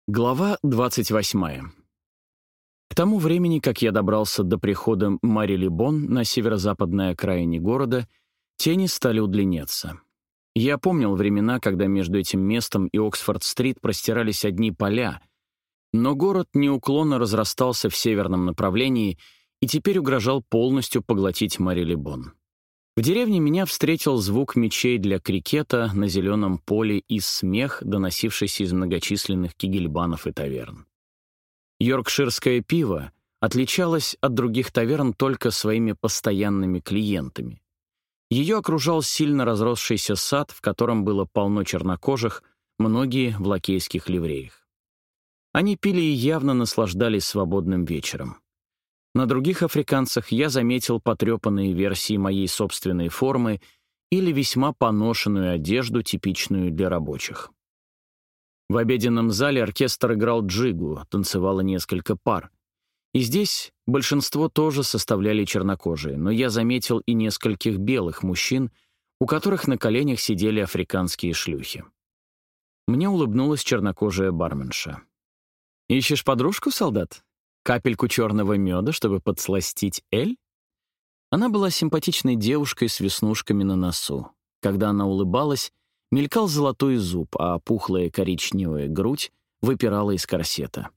Глава 28. К тому времени, как я добрался до прихода Марилибон на северо-западной окраине города, тени стали удлиняться. Я помнил времена, когда между этим местом и Оксфорд-стрит простирались одни поля, но город неуклонно разрастался в северном направлении и теперь угрожал полностью поглотить Марилибон. В деревне меня встретил звук мячей для крикета на зеленом поле и смех, доносившийся из многочисленных кегельбанов и таверн. Йоркширское пиво отличалось от других таверн только своими постоянными клиентами. Ее окружал сильно разросшийся сад, в котором было полно чернокожих, многие в лакейских ливреях. Они пили и явно наслаждались свободным вечером. На других африканцах я заметил потрепанные версии моей собственной формы или весьма поношенную одежду, типичную для рабочих. В обеденном зале оркестр играл джигу, танцевало несколько пар. И здесь большинство тоже составляли чернокожие, но я заметил и нескольких белых мужчин, у которых на коленях сидели африканские шлюхи. Мне улыбнулась чернокожая барменша. «Ищешь подружку, солдат? Капельку черного меда, чтобы подсластить эль?» Она была симпатичной девушкой с веснушками на носу. Когда она улыбалась, мелькал золотой зуб, а пухлая коричневая грудь выпирала из корсета.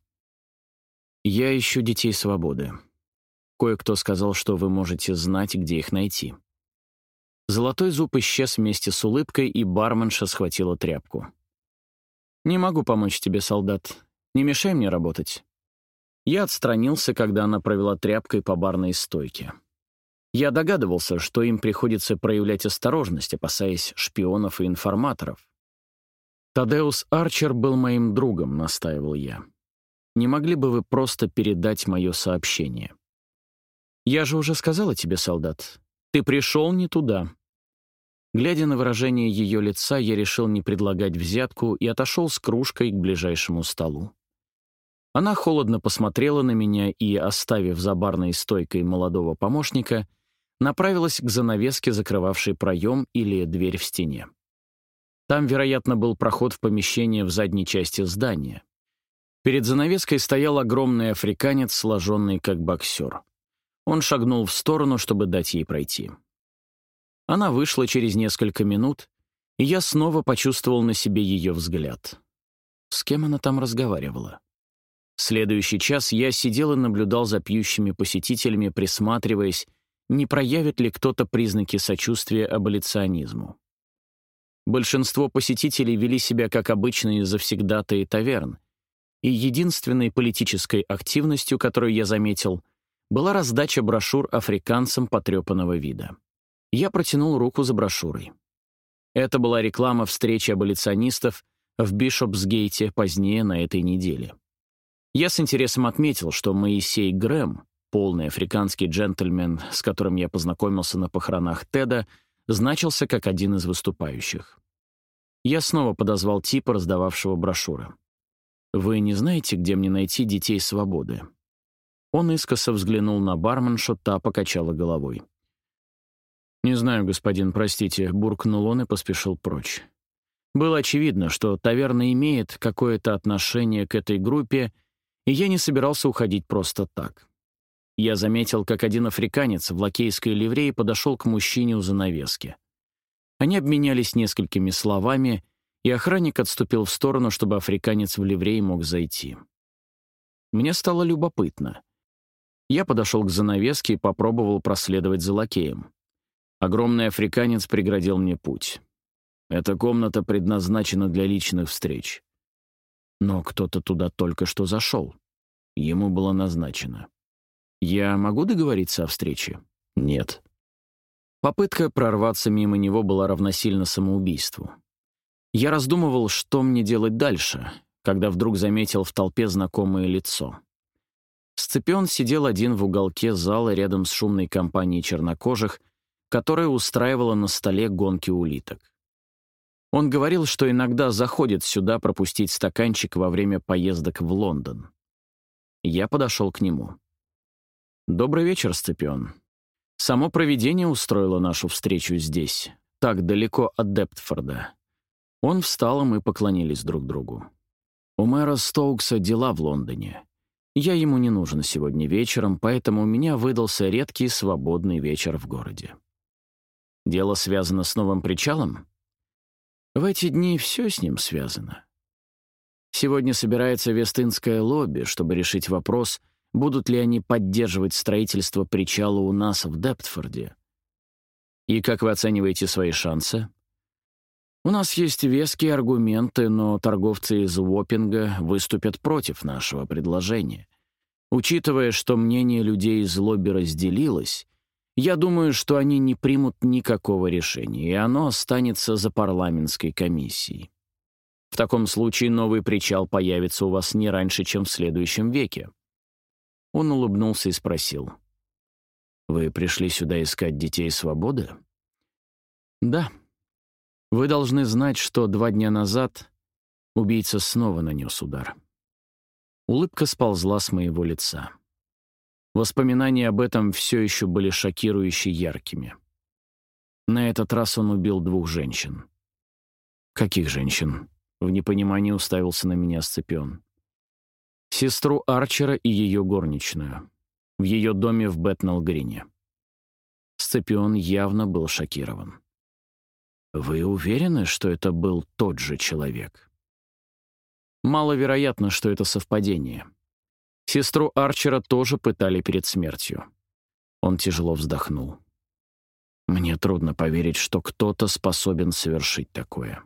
«Я ищу детей свободы. Кое-кто сказал, что вы можете знать, где их найти». Золотой зуб исчез вместе с улыбкой, и барменша схватила тряпку. «Не могу помочь тебе, солдат. Не мешай мне работать». Я отстранился, когда она провела тряпкой по барной стойке. Я догадывался, что им приходится проявлять осторожность, опасаясь шпионов и информаторов. «Тадеус Арчер был моим другом», — настаивал я. «Не могли бы вы просто передать мое сообщение?» «Я же уже сказала тебе, солдат, ты пришел не туда». Глядя на выражение ее лица, я решил не предлагать взятку и отошел с кружкой к ближайшему столу. Она холодно посмотрела на меня и, оставив за барной стойкой молодого помощника, направилась к занавеске, закрывавшей проем или дверь в стене. Там, вероятно, был проход в помещение в задней части здания. Перед занавеской стоял огромный африканец, сложенный как боксер. Он шагнул в сторону, чтобы дать ей пройти. Она вышла через несколько минут, и я снова почувствовал на себе ее взгляд. С кем она там разговаривала? Следующий час я сидел и наблюдал за пьющими посетителями, присматриваясь, не проявит ли кто-то признаки сочувствия аболиционизму. Большинство посетителей вели себя как обычные завсегдатаи таверн, и единственной политической активностью, которую я заметил, была раздача брошюр африканцам потрепанного вида. Я протянул руку за брошюрой. Это была реклама встречи аболиционистов в Бишопсгейте позднее на этой неделе. Я с интересом отметил, что Моисей Грэм, полный африканский джентльмен, с которым я познакомился на похоронах Теда, значился как один из выступающих. Я снова подозвал типа, раздававшего брошюры. «Вы не знаете, где мне найти детей свободы?» Он искоса взглянул на барменшу, та покачала головой. «Не знаю, господин, простите», — буркнул он и поспешил прочь. Было очевидно, что таверна имеет какое-то отношение к этой группе, и я не собирался уходить просто так. Я заметил, как один африканец в лакейской ливрее подошел к мужчине у занавески. Они обменялись несколькими словами, и охранник отступил в сторону, чтобы африканец в ливрее мог зайти. Мне стало любопытно. Я подошел к занавеске и попробовал проследовать за лакеем. Огромный африканец преградил мне путь. «Эта комната предназначена для личных встреч». Но кто-то туда только что зашел. Ему было назначено. «Я могу договориться о встрече?» «Нет». Попытка прорваться мимо него была равносильна самоубийству. Я раздумывал, что мне делать дальше, когда вдруг заметил в толпе знакомое лицо. Сципион сидел один в уголке зала рядом с шумной компанией чернокожих, которая устраивала на столе гонки улиток. Он говорил, что иногда заходит сюда пропустить стаканчик во время поездок в Лондон. Я подошел к нему. «Добрый вечер, Сципион. Само провидение устроило нашу встречу здесь, так далеко от Дептфорда». Он встал, и мы поклонились друг другу. У мэра Стоукса дела в Лондоне. Я ему не нужен сегодня вечером, поэтому у меня выдался редкий свободный вечер в городе. Дело связано с новым причалом? В эти дни все с ним связано. Сегодня собирается Вест-Индское лобби, чтобы решить вопрос, будут ли они поддерживать строительство причала у нас в Дептфорде. И как вы оцениваете свои шансы? У нас есть веские аргументы, но торговцы из Уоппинга выступят против нашего предложения. Учитывая, что мнение людей из лобби разделилось, я думаю, что они не примут никакого решения, и оно останется за парламентской комиссией. В таком случае новый причал появится у вас не раньше, чем в следующем веке. Он улыбнулся и спросил: «Вы пришли сюда искать детей свободы?» «Да. Вы должны знать, что 2 дня назад убийца снова нанес удар». Улыбка сползла с моего лица. Воспоминания об этом все еще были шокирующе яркими. На этот раз он убил 2 женщин. «Каких женщин?» — в непонимании уставился на меня Сципион. «Сестру Арчера и ее горничную. В ее доме в Бэтнелл-Грине». Сципион явно был шокирован. «Вы уверены, что это был тот же человек?» «Маловероятно, что это совпадение. Сестру Арчера тоже пытали перед смертью». Он тяжело вздохнул. «Мне трудно поверить, что кто-то способен совершить такое».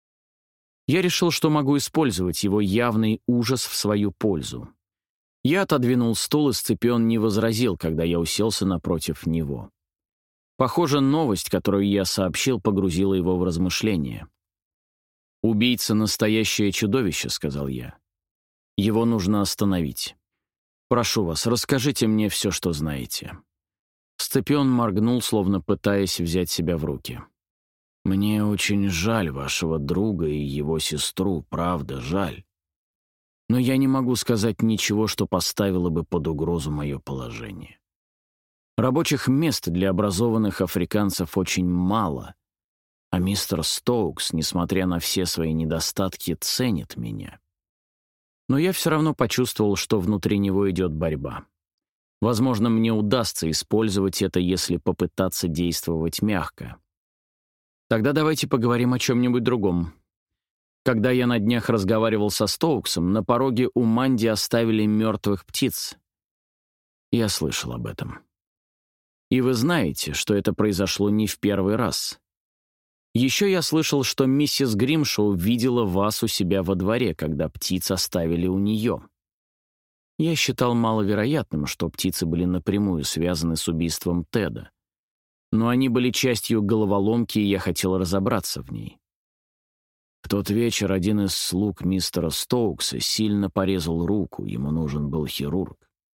Я решил, что могу использовать его явный ужас в свою пользу. Я отодвинул стул, и Сципион не возразил, когда я уселся напротив него. Похоже, новость, которую я сообщил, погрузила его в размышления. «Убийца — настоящее чудовище», — сказал я. «Его нужно остановить. Прошу вас, расскажите мне все, что знаете». Сципион моргнул, словно пытаясь взять себя в руки. «Мне очень жаль вашего друга и его сестру, правда, жаль. Но я не могу сказать ничего, что поставило бы под угрозу мое положение. Рабочих мест для образованных африканцев очень мало, а мистер Стоукс, несмотря на все свои недостатки, ценит меня. Но я все равно почувствовал, что внутри него идет борьба. Возможно, мне удастся использовать это, если попытаться действовать мягко. Тогда давайте поговорим о чем-нибудь другом. Когда я на днях разговаривал со Стоуксом, на пороге у Манди оставили мертвых птиц. Я слышал об этом. И вы знаете, что это произошло не в первый раз. Еще я слышал, что миссис Гримшоу видела вас у себя во дворе, когда птиц оставили у нее. Я считал маловероятным, что птицы были напрямую связаны с убийством Теда. Но они были частью головоломки, и я хотел разобраться в ней. В тот вечер один из слуг мистера Стоукса сильно порезал руку, ему нужен был хирург.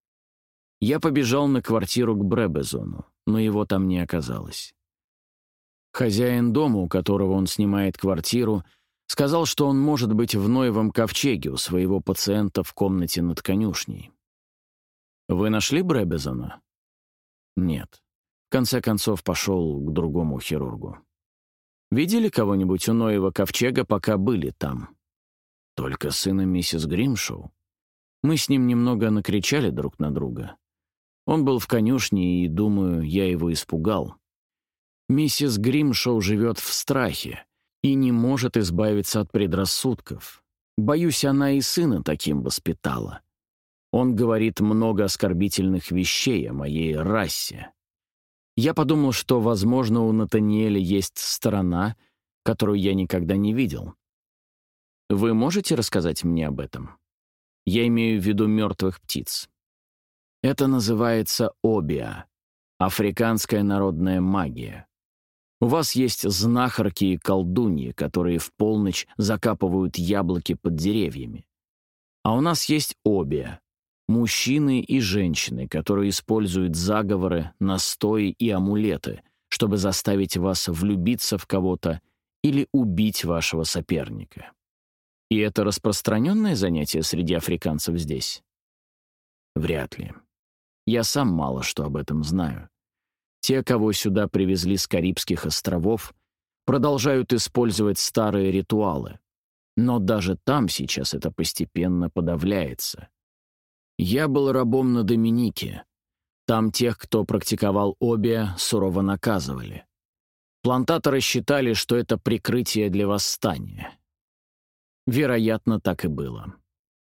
Я побежал на квартиру к Бребезону, но его там не оказалось. Хозяин дома, у которого он снимает квартиру, сказал, что он может быть в Ноевом ковчеге у своего пациента в комнате над конюшней. «Вы нашли Бребезона?» «Нет. В конце концов, пошел к другому хирургу». «Видели кого-нибудь у Ноева ковчега, пока были там?» «Только сына миссис Гримшоу. Мы с ним немного накричали друг на друга. Он был в конюшне, и, думаю, я его испугал. Миссис Гримшоу живет в страхе и не может избавиться от предрассудков. Боюсь, она и сына таким воспитала. Он говорит много оскорбительных вещей о моей расе. Я подумал, что, возможно, у Натаниэля есть сторона, которую я никогда не видел. Вы можете рассказать мне об этом? Я имею в виду мертвых птиц. Это называется обиа, африканская народная магия. У вас есть знахарки и колдуньи, которые в полночь закапывают яблоки под деревьями. А у нас есть обиа, мужчины и женщины, которые используют заговоры, настои и амулеты, чтобы заставить вас влюбиться в кого-то или убить вашего соперника. И это распространенное занятие среди африканцев здесь? Вряд ли. Я сам мало что об этом знаю. Те, кого сюда привезли с Карибских островов, продолжают использовать старые ритуалы. Но даже там сейчас это постепенно подавляется. Я был рабом на Доминике. Там тех, кто практиковал обия, сурово наказывали. Плантаторы считали, что это прикрытие для восстания. Вероятно, так и было.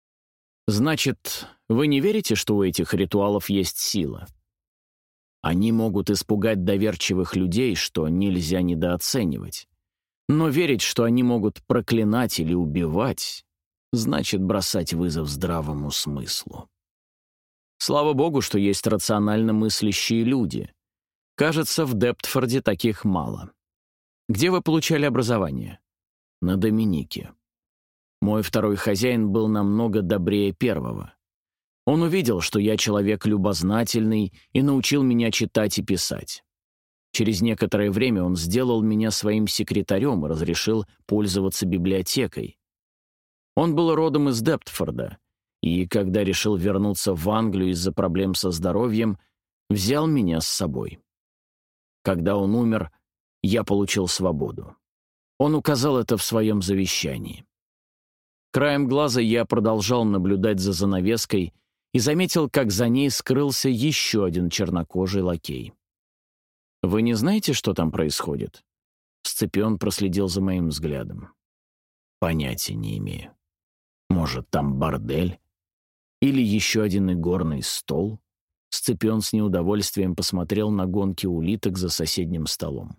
Значит, вы не верите, что у этих ритуалов есть сила? Они могут испугать доверчивых людей, что нельзя недооценивать. Но верить, что они могут проклинать или убивать, значит бросать вызов здравому смыслу. Слава богу, что есть рационально мыслящие люди. Кажется, в Дептфорде таких мало. Где вы получали образование? На Доминике. Мой второй хозяин был намного добрее первого. Он увидел, что я человек любознательный, и научил меня читать и писать. Через некоторое время он сделал меня своим секретарем и разрешил пользоваться библиотекой. Он был родом из Дептфорда, и, когда решил вернуться в Англию из-за проблем со здоровьем, взял меня с собой. Когда он умер, я получил свободу. Он указал это в своем завещании. Краем глаза я продолжал наблюдать за занавеской и заметил, как за ней скрылся еще один чернокожий лакей. «Вы не знаете, что там происходит?» Сципион проследил за моим взглядом. «Понятия не имею. Может, там бордель? Или еще один игорный стол?» Сципион с неудовольствием посмотрел на гонки улиток за соседним столом.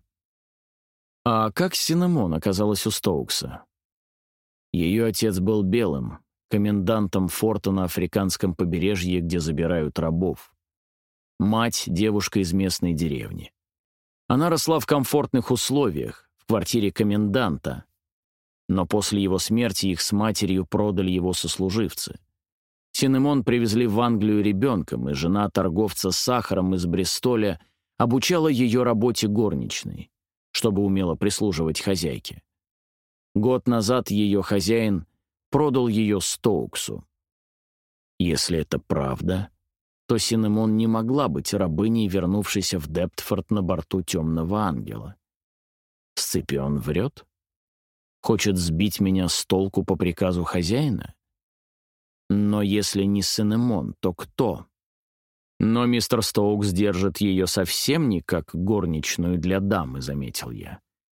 «А как Синемон оказалась у Стоукса?» Ее отец был белым, комендантом форта на африканском побережье, где забирают рабов. Мать — девушка из местной деревни. Она росла в комфортных условиях, в квартире коменданта, но после его смерти их с матерью продали его сослуживцы. Синемон привезли в Англию ребенком, и жена торговца сахаром из Бристоля обучала ее работе горничной, чтобы умела прислуживать хозяйке. Год назад ее хозяин продал ее Стоуксу. Если это правда, то Синемон не могла быть рабыней, вернувшейся в Дептфорд на борту Темного Ангела. Сципион врет? Хочет сбить меня с толку по приказу хозяина? Но если не Синемон, то кто? Но мистер Стоукс держит ее совсем не как горничную для дамы, заметил я.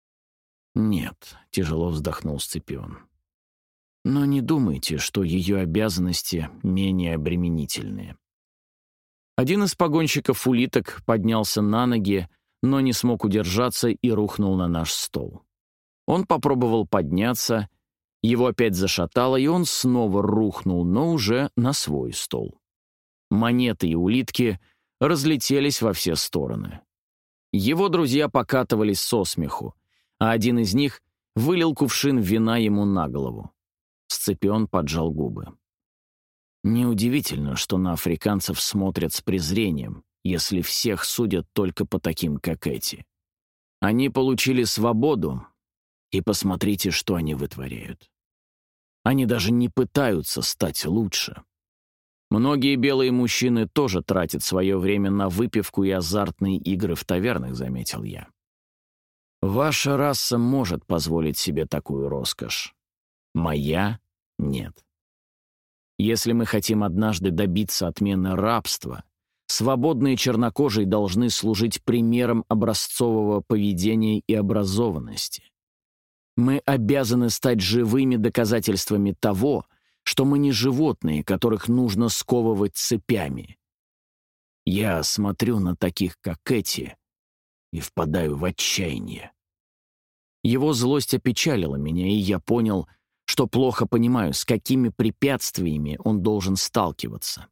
Нет, тяжело вздохнул Сципион. Но не думайте, что ее обязанности менее обременительные. Один из погонщиков улиток поднялся на ноги, но не смог удержаться и рухнул на наш стол. Он попробовал подняться, его опять зашатало, и он снова рухнул, но уже на свой стол. Монеты и улитки разлетелись во все стороны. Его друзья покатывались со смеху, а один из них вылил кувшин вина ему на голову. Сципион поджал губы. Неудивительно, что на африканцев смотрят с презрением, если всех судят только по таким, как эти. Они получили свободу, и посмотрите, что они вытворяют. Они даже не пытаются стать лучше. Многие белые мужчины тоже тратят свое время на выпивку и азартные игры в тавернах, заметил я. Ваша раса может позволить себе такую роскошь. Моя — нет. Если мы хотим однажды добиться отмены рабства, свободные чернокожие должны служить примером образцового поведения и образованности. Мы обязаны стать живыми доказательствами того, что мы не животные, которых нужно сковывать цепями. Я смотрю на таких, как эти, и впадаю в отчаяние. Его злость опечалила меня, и я понял, что плохо понимаю, с какими препятствиями он должен сталкиваться.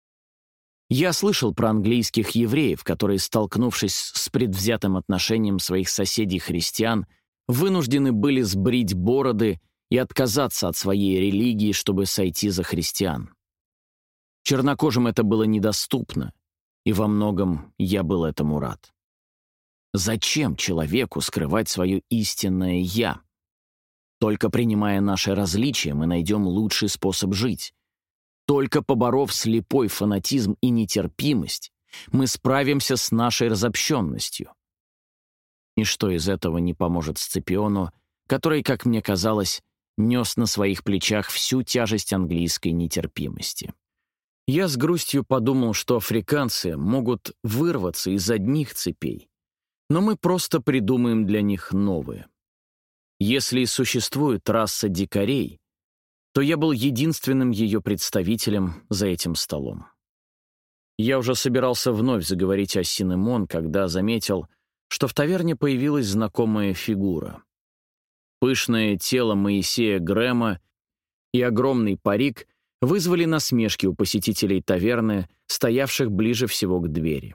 Я слышал про английских евреев, которые, столкнувшись с предвзятым отношением своих соседей-христиан, вынуждены были сбрить бороды и отказаться от своей религии, чтобы сойти за христиан. Чернокожим это было недоступно, и во многом я был этому рад. Зачем человеку скрывать свое истинное «я»? Только принимая наши различия, мы найдем лучший способ жить. Только поборов слепой фанатизм и нетерпимость, мы справимся с нашей разобщенностью. Ничто из этого не поможет Сципиону, который, как мне казалось, нес на своих плечах всю тяжесть английской нетерпимости. Я с грустью подумал, что африканцы могут вырваться из одних цепей, но мы просто придумаем для них новые. Если и существует раса дикарей, то я был единственным ее представителем за этим столом. Я уже собирался вновь заговорить о Синемон, когда заметил, что в таверне появилась знакомая фигура. Пышное тело Моисея Грэма и огромный парик вызвали насмешки у посетителей таверны, стоявших ближе всего к двери.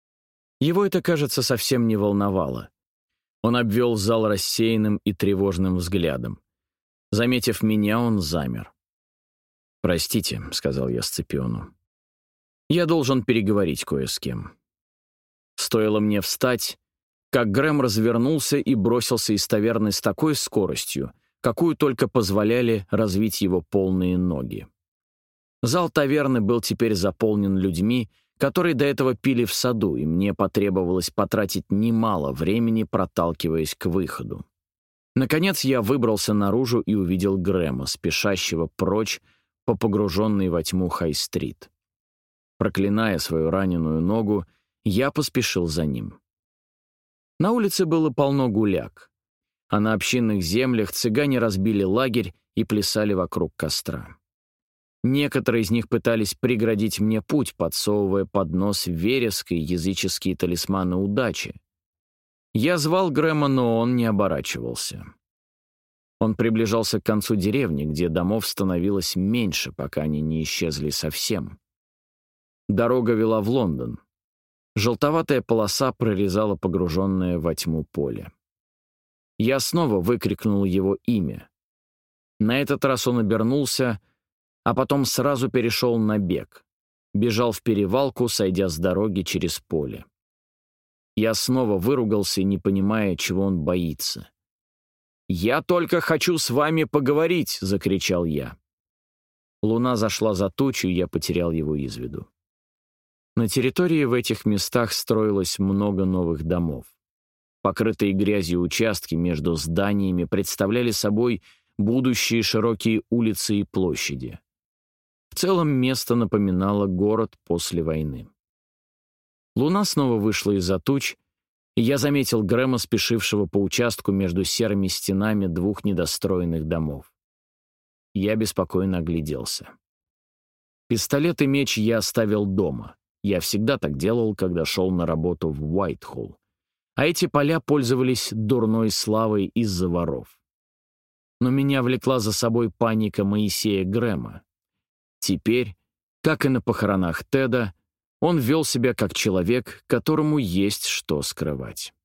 Его это, кажется, совсем не волновало. Он обвел зал рассеянным и тревожным взглядом. Заметив меня, он замер. «Простите», — сказал я Сципиону. «Я должен переговорить кое с кем». Стоило мне встать, как Грэм развернулся и бросился из таверны с такой скоростью, какую только позволяли развить его полные ноги. Зал таверны был теперь заполнен людьми, которые до этого пили в саду, и мне потребовалось потратить немало времени, проталкиваясь к выходу. Наконец я выбрался наружу и увидел Грэма, спешащего прочь по погруженной во тьму Хай-стрит. Проклиная свою раненую ногу, я поспешил за ним. На улице было полно гуляк, а на общинных землях цыгане разбили лагерь и плясали вокруг костра. Некоторые из них пытались преградить мне путь, подсовывая под нос вереск и языческие талисманы удачи. Я звал Грэма, но он не оборачивался. Он приближался к концу деревни, где домов становилось меньше, пока они не исчезли совсем. Дорога вела в Лондон. Желтоватая полоса прорезала погруженное во тьму поле. Я снова выкрикнул его имя. На этот раз он обернулся, а потом сразу перешел на бег. Бежал в перевалку, сойдя с дороги через поле. Я снова выругался, не понимая, чего он боится. «Я только хочу с вами поговорить!» — закричал я. Луна зашла за тучу, и я потерял его из виду. На территории в этих местах строилось много новых домов. Покрытые грязью участки между зданиями представляли собой будущие широкие улицы и площади. В целом место напоминало город после войны. Луна снова вышла из-за туч, и я заметил Грэма, спешившего по участку между серыми стенами двух недостроенных домов. Я беспокойно огляделся. Пистолет и меч я оставил дома. Я всегда так делал, когда шел на работу в Уайтхолл. А эти поля пользовались дурной славой из-за воров. Но меня влекла за собой паника Моисея Грэма. Теперь, как и на похоронах Теда, он вел себя как человек, которому есть что скрывать.